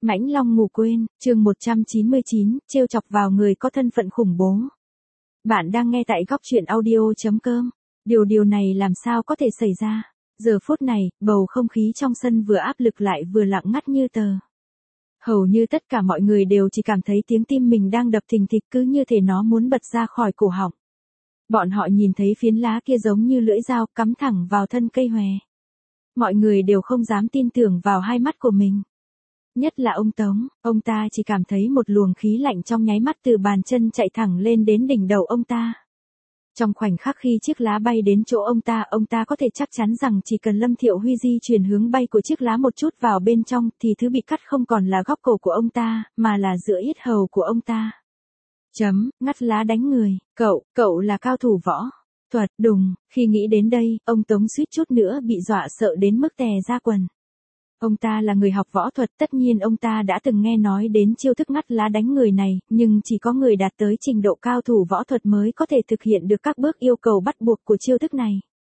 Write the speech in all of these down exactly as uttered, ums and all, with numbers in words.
Mãnh Long ngủ quên, chương một trăm chín mươi chín, trêu chọc vào người có thân phận khủng bố. Bạn đang nghe tại góc truyện audio.com. Điều điều này làm sao có thể xảy ra? Giờ phút này, bầu không khí trong sân vừa áp lực lại vừa lặng ngắt như tờ. Hầu như tất cả mọi người đều chỉ cảm thấy tiếng tim mình đang đập thình thịch, cứ như thể nó muốn bật ra khỏi cổ họng. Bọn họ nhìn thấy phiến lá kia giống như lưỡi dao cắm thẳng vào thân cây hòe. Mọi người đều không dám tin tưởng vào hai mắt của mình. Nhất là ông Tống, ông ta chỉ cảm thấy một luồng khí lạnh trong nháy mắt từ bàn chân chạy thẳng lên đến đỉnh đầu ông ta. Trong khoảnh khắc khi chiếc lá bay đến chỗ ông ta, ông ta có thể chắc chắn rằng chỉ cần Lâm Thiệu Huy di chuyển hướng bay của chiếc lá một chút vào bên trong thì thứ bị cắt không còn là góc cổ của ông ta, mà là giữa yết hầu của ông ta. Chấm, ngắt lá đánh người, cậu, cậu là cao thủ võ thuật, đùng, khi nghĩ đến đây, ông Tống suýt chút nữa bị dọa sợ đến mức tè ra quần. Ông ta là người học võ thuật, tất nhiên ông ta đã từng nghe nói đến chiêu thức ngắt lá đánh người này, nhưng chỉ có người đạt tới trình độ cao thủ võ thuật mới có thể thực hiện được các bước yêu cầu bắt buộc của chiêu thức này.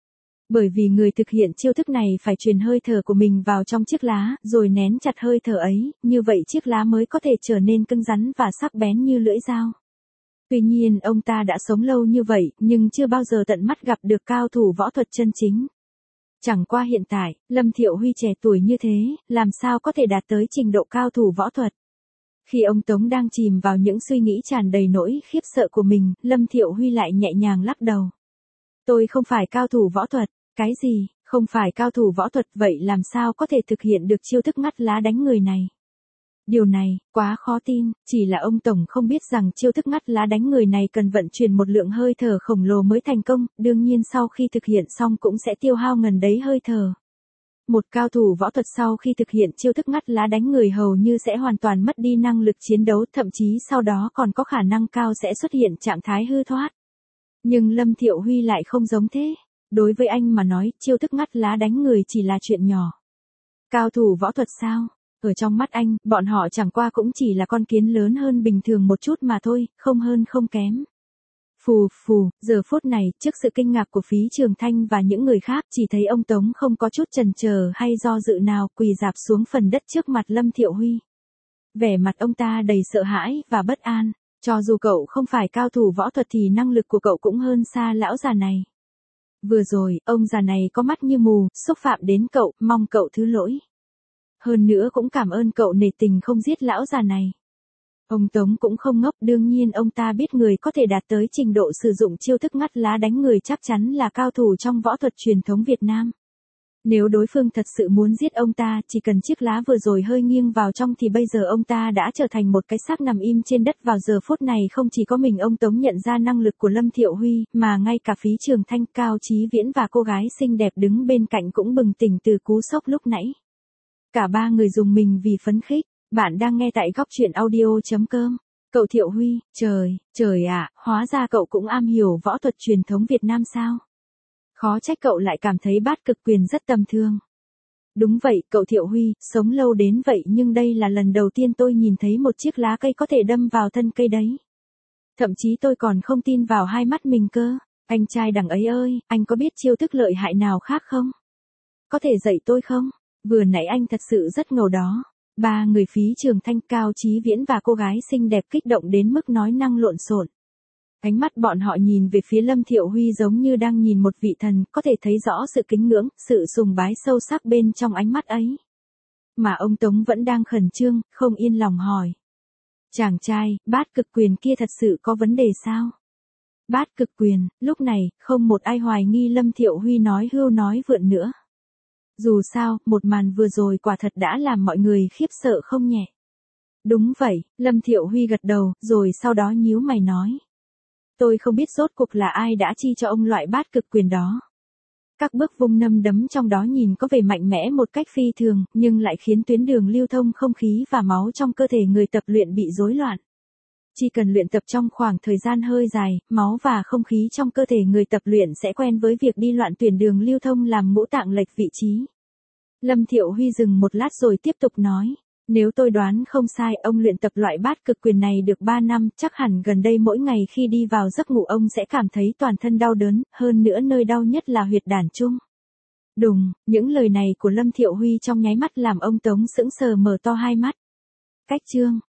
Bởi vì người thực hiện chiêu thức này phải truyền hơi thở của mình vào trong chiếc lá, rồi nén chặt hơi thở ấy, như vậy chiếc lá mới có thể trở nên cứng rắn và sắc bén như lưỡi dao. Tuy nhiên ông ta đã sống lâu như vậy, nhưng chưa bao giờ tận mắt gặp được cao thủ võ thuật chân chính. Chẳng qua hiện tại, Lâm Thiệu Huy trẻ tuổi như thế, làm sao có thể đạt tới trình độ cao thủ võ thuật. Khi ông Tống đang chìm vào những suy nghĩ tràn đầy nỗi khiếp sợ của mình, Lâm Thiệu Huy lại nhẹ nhàng lắc đầu. Tôi không phải cao thủ võ thuật, cái gì, không phải cao thủ võ thuật vậy làm sao có thể thực hiện được chiêu thức ngắt lá đánh người này. Điều này, quá khó tin, chỉ là ông Tổng không biết rằng chiêu thức ngắt lá đánh người này cần vận chuyển một lượng hơi thở khổng lồ mới thành công, đương nhiên sau khi thực hiện xong cũng sẽ tiêu hao ngần đấy hơi thở. Một cao thủ võ thuật sau khi thực hiện chiêu thức ngắt lá đánh người hầu như sẽ hoàn toàn mất đi năng lực chiến đấu, thậm chí sau đó còn có khả năng cao sẽ xuất hiện trạng thái hư thoát. Nhưng Lâm Thiệu Huy lại không giống thế. Đối với anh mà nói, chiêu thức ngắt lá đánh người chỉ là chuyện nhỏ. Cao thủ võ thuật sao? Ở trong mắt anh, bọn họ chẳng qua cũng chỉ là con kiến lớn hơn bình thường một chút mà thôi, không hơn không kém. Phù phù, giờ phút này, trước sự kinh ngạc của Phí Trường Thanh và những người khác, chỉ thấy ông Tống không có chút chần chờ hay do dự nào, quỳ rạp xuống phần đất trước mặt Lâm Thiệu Huy. Vẻ mặt ông ta đầy sợ hãi và bất an, cho dù cậu không phải cao thủ võ thuật thì năng lực của cậu cũng hơn xa lão già này. Vừa rồi, ông già này có mắt như mù, xúc phạm đến cậu, mong cậu thứ lỗi. Hơn nữa cũng cảm ơn cậu nể tình không giết lão già này. Ông Tống cũng không ngốc, đương nhiên ông ta biết người có thể đạt tới trình độ sử dụng chiêu thức ngắt lá đánh người chắc chắn là cao thủ trong võ thuật truyền thống Việt Nam. Nếu đối phương thật sự muốn giết ông ta, chỉ cần chiếc lá vừa rồi hơi nghiêng vào trong thì bây giờ ông ta đã trở thành một cái xác nằm im trên đất. Vào giờ phút này không chỉ có mình ông Tống nhận ra năng lực của Lâm Thiệu Huy, mà ngay cả Phí Trường Thanh, Cao Chí Viễn và cô gái xinh đẹp đứng bên cạnh cũng bừng tỉnh từ cú sốc lúc nãy. Cả ba người dùng mình vì phấn khích. Bạn đang nghe tại góc truyện audio.com. Cậu Thiệu Huy, trời, trời ạ, à, hóa ra cậu cũng am hiểu võ thuật truyền thống Việt Nam sao? Khó trách cậu lại cảm thấy bát cực quyền rất tầm thường. Đúng vậy, cậu Thiệu Huy, sống lâu đến vậy nhưng đây là lần đầu tiên tôi nhìn thấy một chiếc lá cây có thể đâm vào thân cây đấy. Thậm chí tôi còn không tin vào hai mắt mình cơ. Anh trai đằng ấy ơi, anh có biết chiêu thức lợi hại nào khác không? Có thể dạy tôi không? Vừa nãy anh thật sự rất ngầu đó. Ba người Phí Trường Thanh, Cao Chí Viễn và cô gái xinh đẹp kích động đến mức nói năng lộn xộn. Ánh mắt bọn họ nhìn về phía Lâm Thiệu Huy giống như đang nhìn một vị thần, có thể thấy rõ sự kính ngưỡng, sự sùng bái sâu sắc bên trong ánh mắt ấy. Mà ông Tống vẫn đang khẩn trương, không yên lòng hỏi. Chàng trai, bát cực quyền kia thật sự có vấn đề sao? Bát cực quyền, lúc này, không một ai hoài nghi Lâm Thiệu Huy nói hưu nói vượn nữa. Dù sao, một màn vừa rồi quả thật đã làm mọi người khiếp sợ không nhẹ. Đúng vậy, Lâm Thiệu Huy gật đầu, rồi sau đó nhíu mày nói. Tôi không biết rốt cuộc là ai đã chi cho ông loại bát cực quyền đó. Các bước vung nâm đấm trong đó nhìn có vẻ mạnh mẽ một cách phi thường, nhưng lại khiến tuyến đường lưu thông không khí và máu trong cơ thể người tập luyện bị rối loạn. Chỉ cần luyện tập trong khoảng thời gian hơi dài, máu và không khí trong cơ thể người tập luyện sẽ quen với việc đi loạn tuyến đường lưu thông làm ngũ tạng lệch vị trí. Lâm Thiệu Huy dừng một lát rồi tiếp tục nói. Nếu tôi đoán không sai, ông luyện tập loại bát cực quyền này được ba năm, chắc hẳn gần đây mỗi ngày khi đi vào giấc ngủ ông sẽ cảm thấy toàn thân đau đớn, hơn nữa nơi đau nhất là huyệt đản trung. Đùng, những lời này của Lâm Thiệu Huy trong nháy mắt làm ông Tống sững sờ mở to hai mắt. Cách chương